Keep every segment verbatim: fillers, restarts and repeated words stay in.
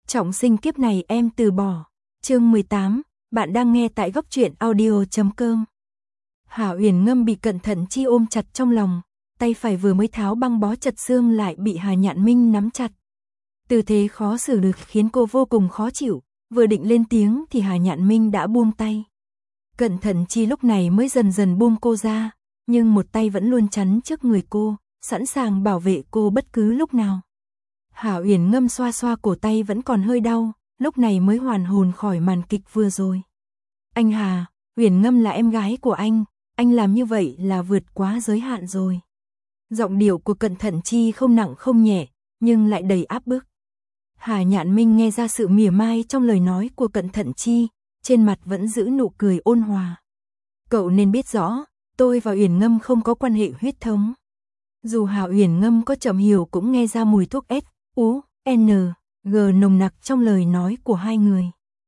Trọng sinh kiếp này em từ bỏ. Chương mười tám, bạn đang nghe tại góc truyện audio chấm com. Hà Uyển Ngâm bị Cận Thận Chi ôm chặt trong lòng, tay phải vừa mới tháo băng bó chật xương lại bị Hà Nhạn Minh nắm chặt. Tư thế khó xử được khiến cô vô cùng khó chịu, vừa định lên tiếng thì Hà Nhạn Minh đã buông tay. Cận Thận Chi lúc này mới dần dần buông cô ra, nhưng một tay vẫn luôn chắn trước người cô, sẵn sàng bảo vệ cô bất cứ lúc nào. Hà Uyển Ngâm xoa xoa cổ tay vẫn còn hơi đau, lúc này mới hoàn hồn khỏi màn kịch vừa rồi. Anh Hà, Uyển Ngâm là em gái của anh, anh làm như vậy là vượt quá giới hạn rồi. Giọng điệu của Cận Thận Chi không nặng không nhẹ, nhưng lại đầy áp bức. Hà Nhạn Minh nghe ra sự mỉa mai trong lời nói của Cận Thận Chi, trên mặt vẫn giữ nụ cười ôn hòa. Cậu nên biết rõ, tôi và Uyển Ngâm không có quan hệ huyết thống. Dù Hà Uyển Ngâm có chậm hiểu cũng nghe ra mùi thuốc S, U, N, G nồng nặc trong lời nói của hai người.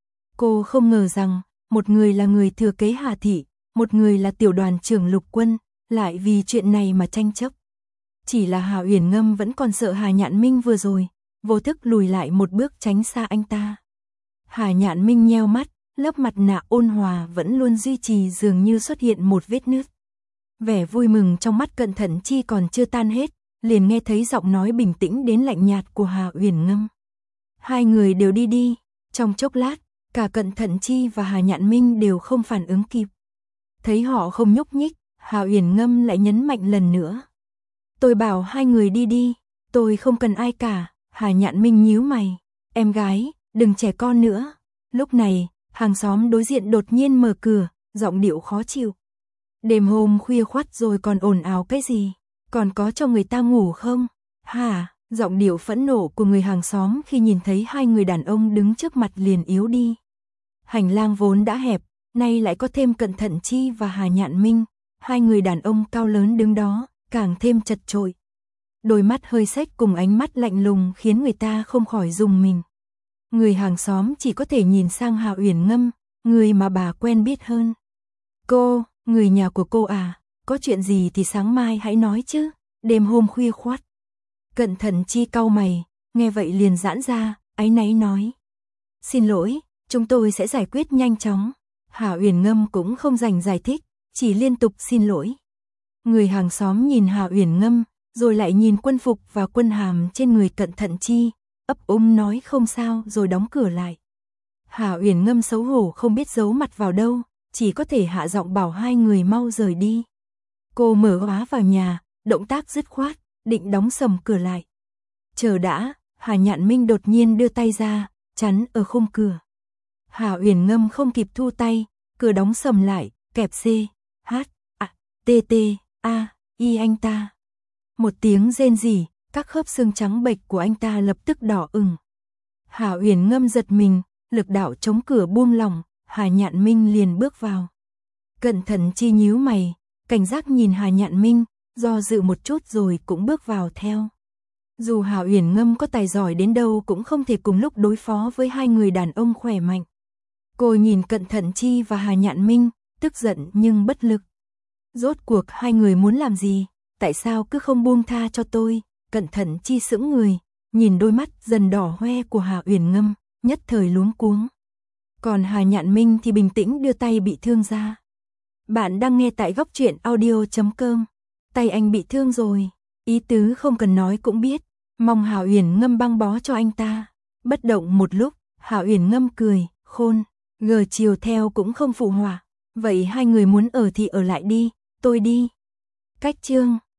Cô không ngờ rằng, một người là người thừa kế Hà Thị, một người là tiểu đoàn trưởng lục quân, lại vì chuyện này mà tranh chấp. Chỉ là Hà Uyển Ngâm vẫn còn sợ Hà Nhạn Minh vừa rồi, vô thức lùi lại một bước tránh xa anh ta. Hà Nhạn Minh nheo mắt, lớp mặt nạ ôn hòa vẫn luôn duy trì dường như xuất hiện một vết nứt. Vẻ vui mừng trong mắt Cận Thận Chi còn chưa tan hết, liền nghe thấy giọng nói bình tĩnh đến lạnh nhạt của Hà Uyển Ngâm. Hai người đều đi đi, trong chốc lát, cả Cận Thận Chi và Hà Nhạn Minh đều không phản ứng kịp. Thấy họ không nhúc nhích, Hà Uyển Ngâm lại nhấn mạnh lần nữa. Tôi bảo hai người đi đi, tôi không cần ai cả. Hà Nhạn Minh nhíu mày. Em gái, đừng trẻ con nữa. Lúc này, hàng xóm đối diện đột nhiên mở cửa, giọng điệu khó chịu. Đêm hôm khuya khoắt rồi còn ồn ào cái gì? Còn có cho người ta ngủ không? Hả? Giọng điệu phẫn nộ của người hàng xóm khi nhìn thấy hai người đàn ông đứng trước mặt liền yếu đi. Hành lang vốn đã hẹp, nay lại có thêm Cận Thận Chi và Hà Nhạn Minh. Hai người đàn ông cao lớn đứng đó, càng thêm chật chội. Đôi mắt hơi xếch cùng ánh mắt lạnh lùng khiến người ta không khỏi rùng mình. Người hàng xóm chỉ có thể nhìn sang Hà Uyển Ngâm, người mà bà quen biết hơn. Cô, người nhà của cô à, có chuyện gì thì sáng mai hãy nói chứ, đêm hôm khuya khoắt. Cận Thận Chi cau mày, nghe vậy liền giãn ra, áy náy nói. Xin lỗi, chúng tôi sẽ giải quyết nhanh chóng. Hà Uyển Ngâm cũng không dành giải thích, chỉ liên tục xin lỗi. Người hàng xóm nhìn Hà Uyển Ngâm, rồi lại nhìn quân phục và quân hàm trên người Cận Thận Chi, ấp úng nói không sao rồi đóng cửa lại. Hà Uyển Ngâm xấu hổ không biết giấu mặt vào đâu, chỉ có thể hạ giọng bảo hai người mau rời đi. Cô mở khóa vào nhà, động tác dứt khoát, định đóng sầm cửa lại. Chờ đã, Hà Nhạn Minh đột nhiên đưa tay ra, chắn ở khung cửa. Hà Uyển Ngâm không kịp thu tay, cửa đóng sầm lại, kẹp C, H, A, T T, A, I anh ta. Một tiếng rên rỉ, các khớp xương trắng bệch của anh ta lập tức đỏ ửng. Hà Uyển Ngâm giật mình, lực đạo chống cửa buông lỏng, Hà Nhạn Minh liền bước vào. Cận Thận Chi nhíu mày, cảnh giác nhìn Hà Nhạn Minh, do dự một chút rồi cũng bước vào theo. Dù Hà Uyển Ngâm có tài giỏi đến đâu cũng không thể cùng lúc đối phó với hai người đàn ông khỏe mạnh. Cô nhìn Cận Thận Chi và Hà Nhạn Minh, tức giận nhưng bất lực. Rốt cuộc hai người muốn làm gì? Tại sao cứ không buông tha cho tôi? Cận Thận Chi sững người, nhìn đôi mắt dần đỏ hoe của Hà Uyển Ngâm, nhất thời luống cuống. Còn Hà Nhạn Minh thì bình tĩnh đưa tay bị thương ra. Bạn đang nghe tại góc truyện audio chấm com. Tay anh bị thương rồi, ý tứ không cần nói cũng biết, mong Hà Uyển Ngâm băng bó cho anh ta. Bất động một lúc, Hà Uyển Ngâm cười, khôn, gờ chiều theo cũng không phụ họa. Vậy hai người muốn ở thì ở lại đi, tôi đi. Cách chương